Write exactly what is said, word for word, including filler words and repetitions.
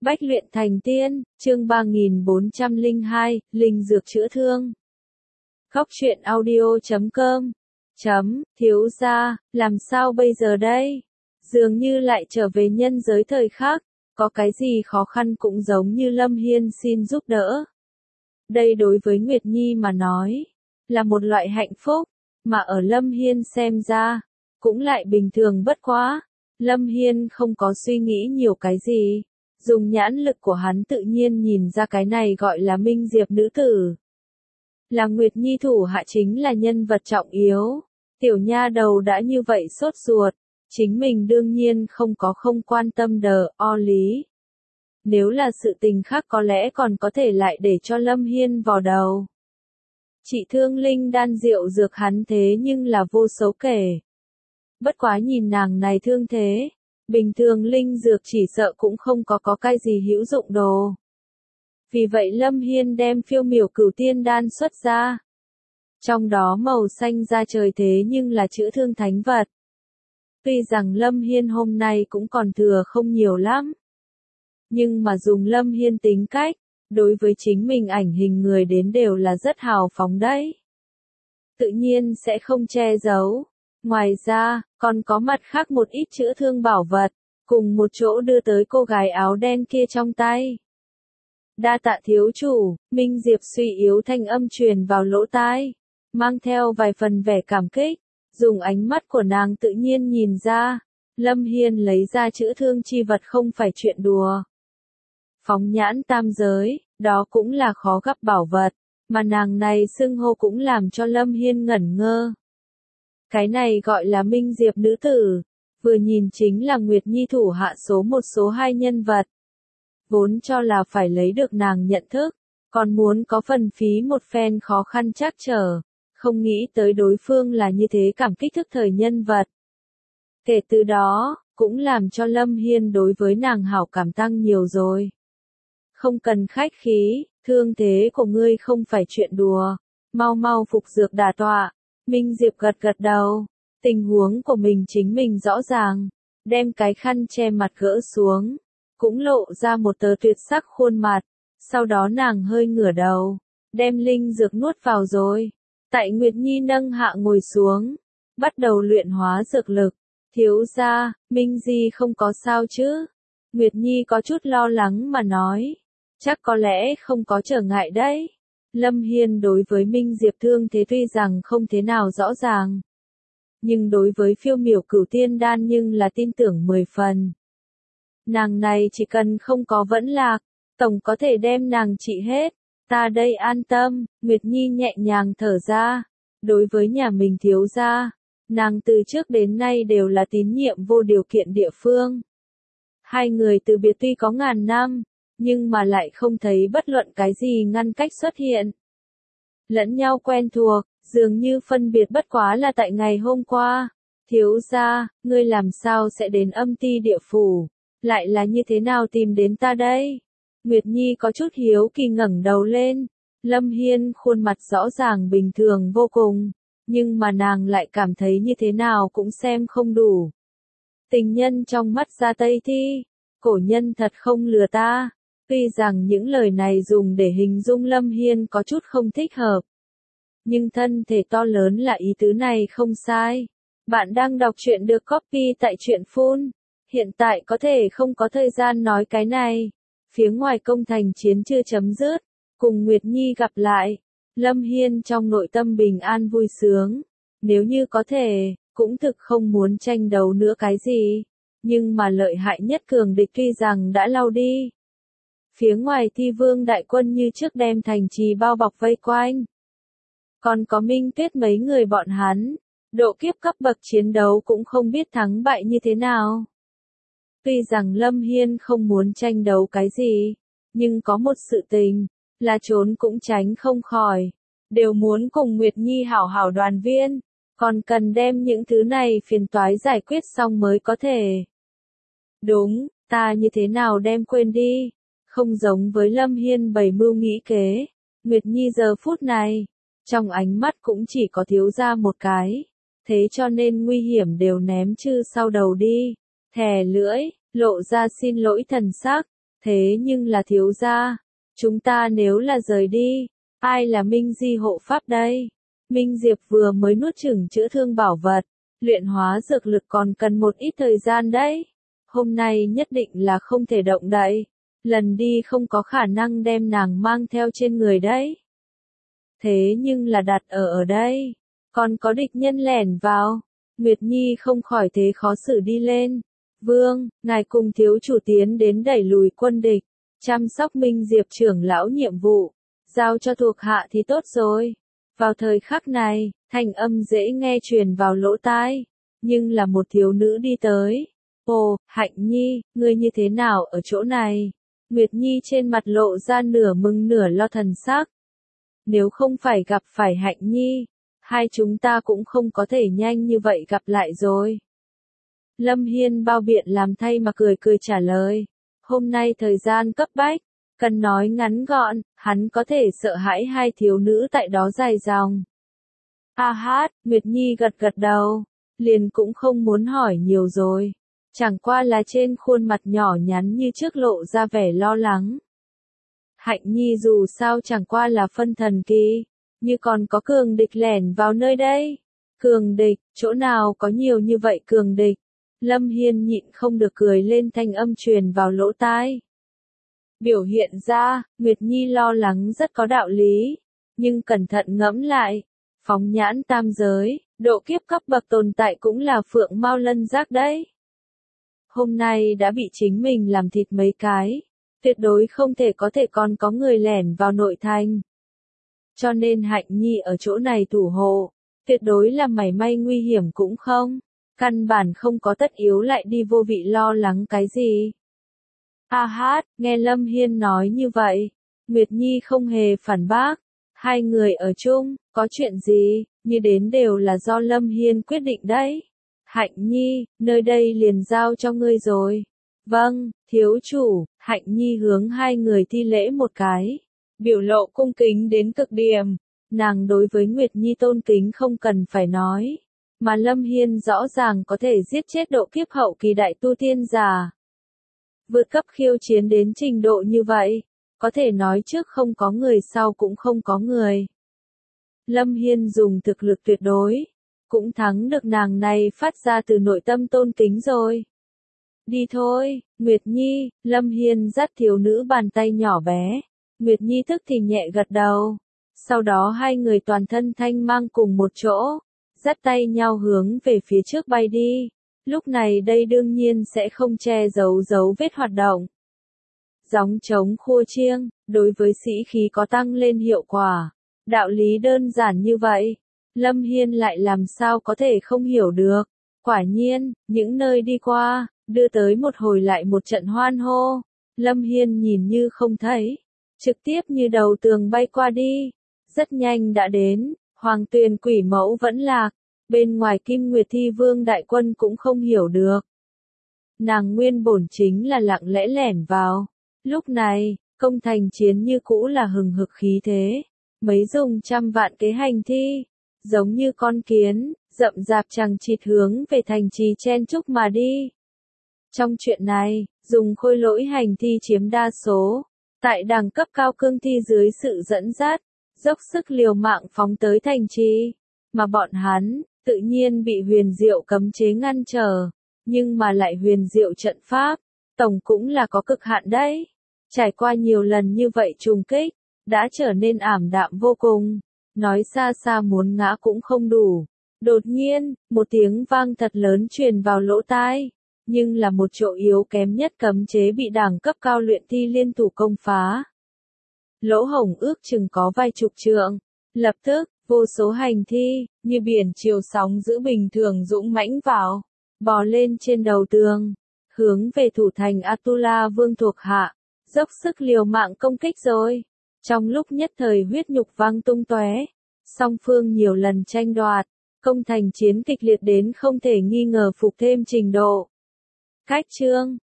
Bách luyện thành tiên, chương ba nghìn bốn trăm lẻ hai, linh dược chữa thương. Khóc chuyện audio chấm com. Chấm, thiếu gia, làm sao bây giờ đây? Dường như lại trở về nhân giới thời khắc, có cái gì khó khăn cũng giống như Lâm Hiên xin giúp đỡ. Đây đối với Nguyệt Nhi mà nói, là một loại hạnh phúc, mà ở Lâm Hiên xem ra, cũng lại bình thường bất quá. Lâm Hiên không có suy nghĩ nhiều cái gì. Dùng nhãn lực của hắn tự nhiên nhìn ra cái này gọi là Minh Diệp nữ tử. Là Nguyệt Nhi thủ hạ chính là nhân vật trọng yếu. Tiểu nha đầu đã như vậy sốt ruột, chính mình đương nhiên không có không quan tâm đờ o lý. Nếu là sự tình khác có lẽ còn có thể lại để cho Lâm Hiên vào đầu. Trị thương linh đan rượu dược hắn thế nhưng là vô số kể. Bất quá nhìn nàng này thương thế. Bình thường linh dược chỉ sợ cũng không có có cái gì hữu dụng đồ. Vì vậy Lâm Hiên đem phiêu miểu cửu tiên đan xuất ra. Trong đó màu xanh da trời thế nhưng là chữa thương thánh vật. Tuy rằng Lâm Hiên hôm nay cũng còn thừa không nhiều lắm. Nhưng mà dùng Lâm Hiên tính cách, đối với chính mình ảnh hình người đến đều là rất hào phóng đấy. Tự nhiên sẽ không che giấu. Ngoài ra, còn có mặt khác một ít chữa thương bảo vật, cùng một chỗ đưa tới cô gái áo đen kia trong tay. Đa tạ thiếu chủ, Minh Diệp suy yếu thanh âm truyền vào lỗ tai, mang theo vài phần vẻ cảm kích, dùng ánh mắt của nàng tự nhiên nhìn ra, Lâm Hiên lấy ra chữa thương chi vật không phải chuyện đùa. Phóng nhãn tam giới, đó cũng là khó gặp bảo vật, mà nàng này xưng hô cũng làm cho Lâm Hiên ngẩn ngơ. Cái này gọi là Minh Diệp nữ tử, vừa nhìn chính là Nguyệt Nhi thủ hạ số một số hai nhân vật. Vốn cho là phải lấy được nàng nhận thức, còn muốn có phần phí một phen khó khăn trắc trở, không nghĩ tới đối phương là như thế cảm kích thức thời nhân vật. Kể từ đó, cũng làm cho Lâm Hiên đối với nàng hảo cảm tăng nhiều rồi. Không cần khách khí, thương thế của ngươi không phải chuyện đùa, mau mau phục dược đả tọa. Minh Diệp gật gật đầu, tình huống của mình chính mình rõ ràng, đem cái khăn che mặt gỡ xuống, cũng lộ ra một tờ tuyệt sắc khuôn mặt, sau đó nàng hơi ngửa đầu, đem linh dược nuốt vào rồi. Tại Nguyệt Nhi nâng hạ ngồi xuống, bắt đầu luyện hóa dược lực, thiếu gia, Minh Di không có sao chứ? Nguyệt Nhi có chút lo lắng mà nói, chắc có lẽ không có trở ngại đấy. Lâm Hiên đối với Minh Diệp thương thế tuy rằng không thế nào rõ ràng. Nhưng đối với phiêu miểu cửu tiên đan nhưng là tin tưởng mười phần. Nàng này chỉ cần không có vẫn lạc, tổng có thể đem nàng trị hết. Ta đây an tâm, Nguyệt Nhi nhẹ nhàng thở ra. Đối với nhà mình thiếu gia, nàng từ trước đến nay đều là tín nhiệm vô điều kiện địa phương. Hai người từ biệt tuy có ngàn năm. Nhưng mà lại không thấy bất luận cái gì ngăn cách xuất hiện. Lẫn nhau quen thuộc, dường như phân biệt bất quá là tại ngày hôm qua. Thiếu gia, ngươi làm sao sẽ đến âm ti địa phủ, lại là như thế nào tìm đến ta đây? Nguyệt Nhi có chút hiếu kỳ ngẩng đầu lên. Lâm Hiên khuôn mặt rõ ràng bình thường vô cùng, nhưng mà nàng lại cảm thấy như thế nào cũng xem không đủ. Tình nhân trong mắt Gia Tây Thi, cổ nhân thật không lừa ta. Tuy rằng những lời này dùng để hình dung Lâm Hiên có chút không thích hợp. Nhưng thân thể to lớn là ý tứ này không sai. Bạn đang đọc truyện được copy tại truyện phun. Hiện tại có thể không có thời gian nói cái này. Phía ngoài công thành chiến chưa chấm dứt. Cùng Nguyệt Nhi gặp lại. Lâm Hiên trong nội tâm bình an vui sướng. Nếu như có thể, cũng thực không muốn tranh đấu nữa cái gì. Nhưng mà lợi hại nhất cường địch tuy rằng đã lau đi. Phía ngoài Thi Vương đại quân như trước đem thành trì bao bọc vây quanh. Còn có Minh Tuyết mấy người bọn hắn, độ kiếp cấp bậc chiến đấu cũng không biết thắng bại như thế nào. Tuy rằng Lâm Hiên không muốn tranh đấu cái gì, nhưng có một sự tình, là trốn cũng tránh không khỏi. Đều muốn cùng Nguyệt Nhi hảo hảo đoàn viên, còn cần đem những thứ này phiền toái giải quyết xong mới có thể. Đúng, ta như thế nào đem quên đi. Không giống với Lâm Hiên bày mưu nghĩ kế, Nguyệt Nhi giờ phút này, trong ánh mắt cũng chỉ có thiếu gia một cái, thế cho nên nguy hiểm đều ném chư sau đầu đi, thè lưỡi, lộ ra xin lỗi thần sắc, Thế nhưng là thiếu gia, chúng ta nếu là rời đi, ai là Minh Di hộ pháp đây? Minh Diệp vừa mới nuốt chửng chữa thương bảo vật, luyện hóa dược lực còn cần một ít thời gian đấy. Hôm nay nhất định là không thể động đậy, lần đi không có khả năng đem nàng mang theo trên người đấy. Thế nhưng là đặt ở ở đây, còn có địch nhân lẻn vào, Nguyệt Nhi không khỏi thế khó xử đi lên. Vương, ngài cùng thiếu chủ tiến đến đẩy lùi quân địch, chăm sóc Minh Diệp trưởng lão nhiệm vụ, giao cho thuộc hạ thì tốt rồi. Vào thời khắc này, thanh âm dễ nghe truyền vào lỗ tai, nhưng là một thiếu nữ đi tới. Ồ, Hạnh Nhi, ngươi như thế nào ở chỗ này? Nguyệt Nhi trên mặt lộ ra nửa mừng nửa lo thần sắc. Nếu không phải gặp phải Hạnh Nhi, hai chúng ta cũng không có thể nhanh như vậy gặp lại rồi. Lâm Hiên bao biện làm thay mà cười cười trả lời. Hôm nay thời gian cấp bách, cần nói ngắn gọn, hắn có thể sợ hãi hai thiếu nữ tại đó dài dòng. A hát, Nguyệt Nhi gật gật đầu, liền cũng không muốn hỏi nhiều rồi. Chẳng qua là trên khuôn mặt nhỏ nhắn như trước lộ ra vẻ lo lắng. Hạnh Nhi dù sao chẳng qua là phân thần kỳ, như còn có cường địch lẻn vào nơi đây. Cường địch, chỗ nào có nhiều như vậy cường địch? Lâm Hiên nhịn không được cười lên, thanh âm truyền vào lỗ tai. Biểu hiện ra, Nguyệt Nhi lo lắng rất có đạo lý, nhưng cẩn thận ngẫm lại, phóng nhãn tam giới, độ kiếp cấp bậc tồn tại cũng là phượng mao lân giác đấy. Hôm nay đã bị chính mình làm thịt mấy cái, tuyệt đối không thể có thể còn có người lẻn vào nội thành. Cho nên Hạnh Nhi ở chỗ này thủ hộ, tuyệt đối là mảy may nguy hiểm cũng không, căn bản không có tất yếu lại đi vô vị lo lắng cái gì. A hát, nghe Lâm Hiên nói như vậy, Nguyệt Nhi không hề phản bác, hai người ở chung, có chuyện gì, như đến đều là do Lâm Hiên quyết định đấy. Hạnh Nhi, nơi đây liền giao cho ngươi rồi. Vâng, thiếu chủ. Hạnh Nhi hướng hai người thi lễ một cái, biểu lộ cung kính đến cực điểm. Nàng đối với Nguyệt Nhi tôn kính không cần phải nói, mà Lâm Hiên rõ ràng có thể giết chết độ kiếp hậu kỳ đại tu tiên giả. Vượt cấp khiêu chiến đến trình độ như vậy, có thể nói trước không có người sau cũng không có người. Lâm Hiên dùng thực lực tuyệt đối, cũng thắng được nàng này phát ra từ nội tâm tôn kính rồi. Đi thôi, Nguyệt Nhi. Lâm Hiên dắt thiếu nữ bàn tay nhỏ bé. Nguyệt Nhi thức thì nhẹ gật đầu. Sau đó hai người toàn thân thanh mang cùng một chỗ, dắt tay nhau hướng về phía trước bay đi. Lúc này đây đương nhiên sẽ không che giấu dấu vết hoạt động. Gióng trống khua chiêng, đối với sĩ khí có tăng lên hiệu quả. Đạo lý đơn giản như vậy, Lâm Hiên lại làm sao có thể không hiểu được. Quả nhiên, những nơi đi qua, đưa tới một hồi lại một trận hoan hô. Lâm Hiên nhìn như không thấy, trực tiếp như đầu tường bay qua đi. Rất nhanh đã đến, Hoàng Tuyền quỷ mẫu vẫn lạc, bên ngoài Kim Nguyệt Thi Vương đại quân cũng không hiểu được. Nàng nguyên bổn chính là lặng lẽ lẻn vào. Lúc này, công thành chiến như cũ là hừng hực khí thế. Mấy dùng trăm vạn kế hành thi, giống như con kiến, rậm rạp chằng chịt hướng về thành trì chen chúc mà đi. Trong chuyện này, dùng khôi lỗi hành thi chiếm đa số, tại đẳng cấp cao cương thi dưới sự dẫn dắt, dốc sức liều mạng phóng tới thành trì, mà bọn hắn, tự nhiên bị huyền diệu cấm chế ngăn trở, nhưng mà lại huyền diệu trận pháp, tổng cũng là có cực hạn đấy. Trải qua nhiều lần như vậy trùng kích, đã trở nên ảm đạm vô cùng, nói xa xa muốn ngã cũng không đủ. Đột nhiên, một tiếng vang thật lớn truyền vào lỗ tai, nhưng là một chỗ yếu kém nhất cấm chế bị đẳng cấp cao luyện thi liên thủ công phá. Lỗ hổng ước chừng có vài chục trượng, lập tức, vô số hành thi, như biển chiều sóng giữ bình thường dũng mãnh vào, bò lên trên đầu tường, hướng về thủ thành Atula Vương thuộc hạ, dốc sức liều mạng công kích rồi. Trong lúc nhất thời huyết nhục vang tung tóe, song phương nhiều lần tranh đoạt, công thành chiến kịch liệt đến không thể nghi ngờ phục thêm trình độ. Cách chương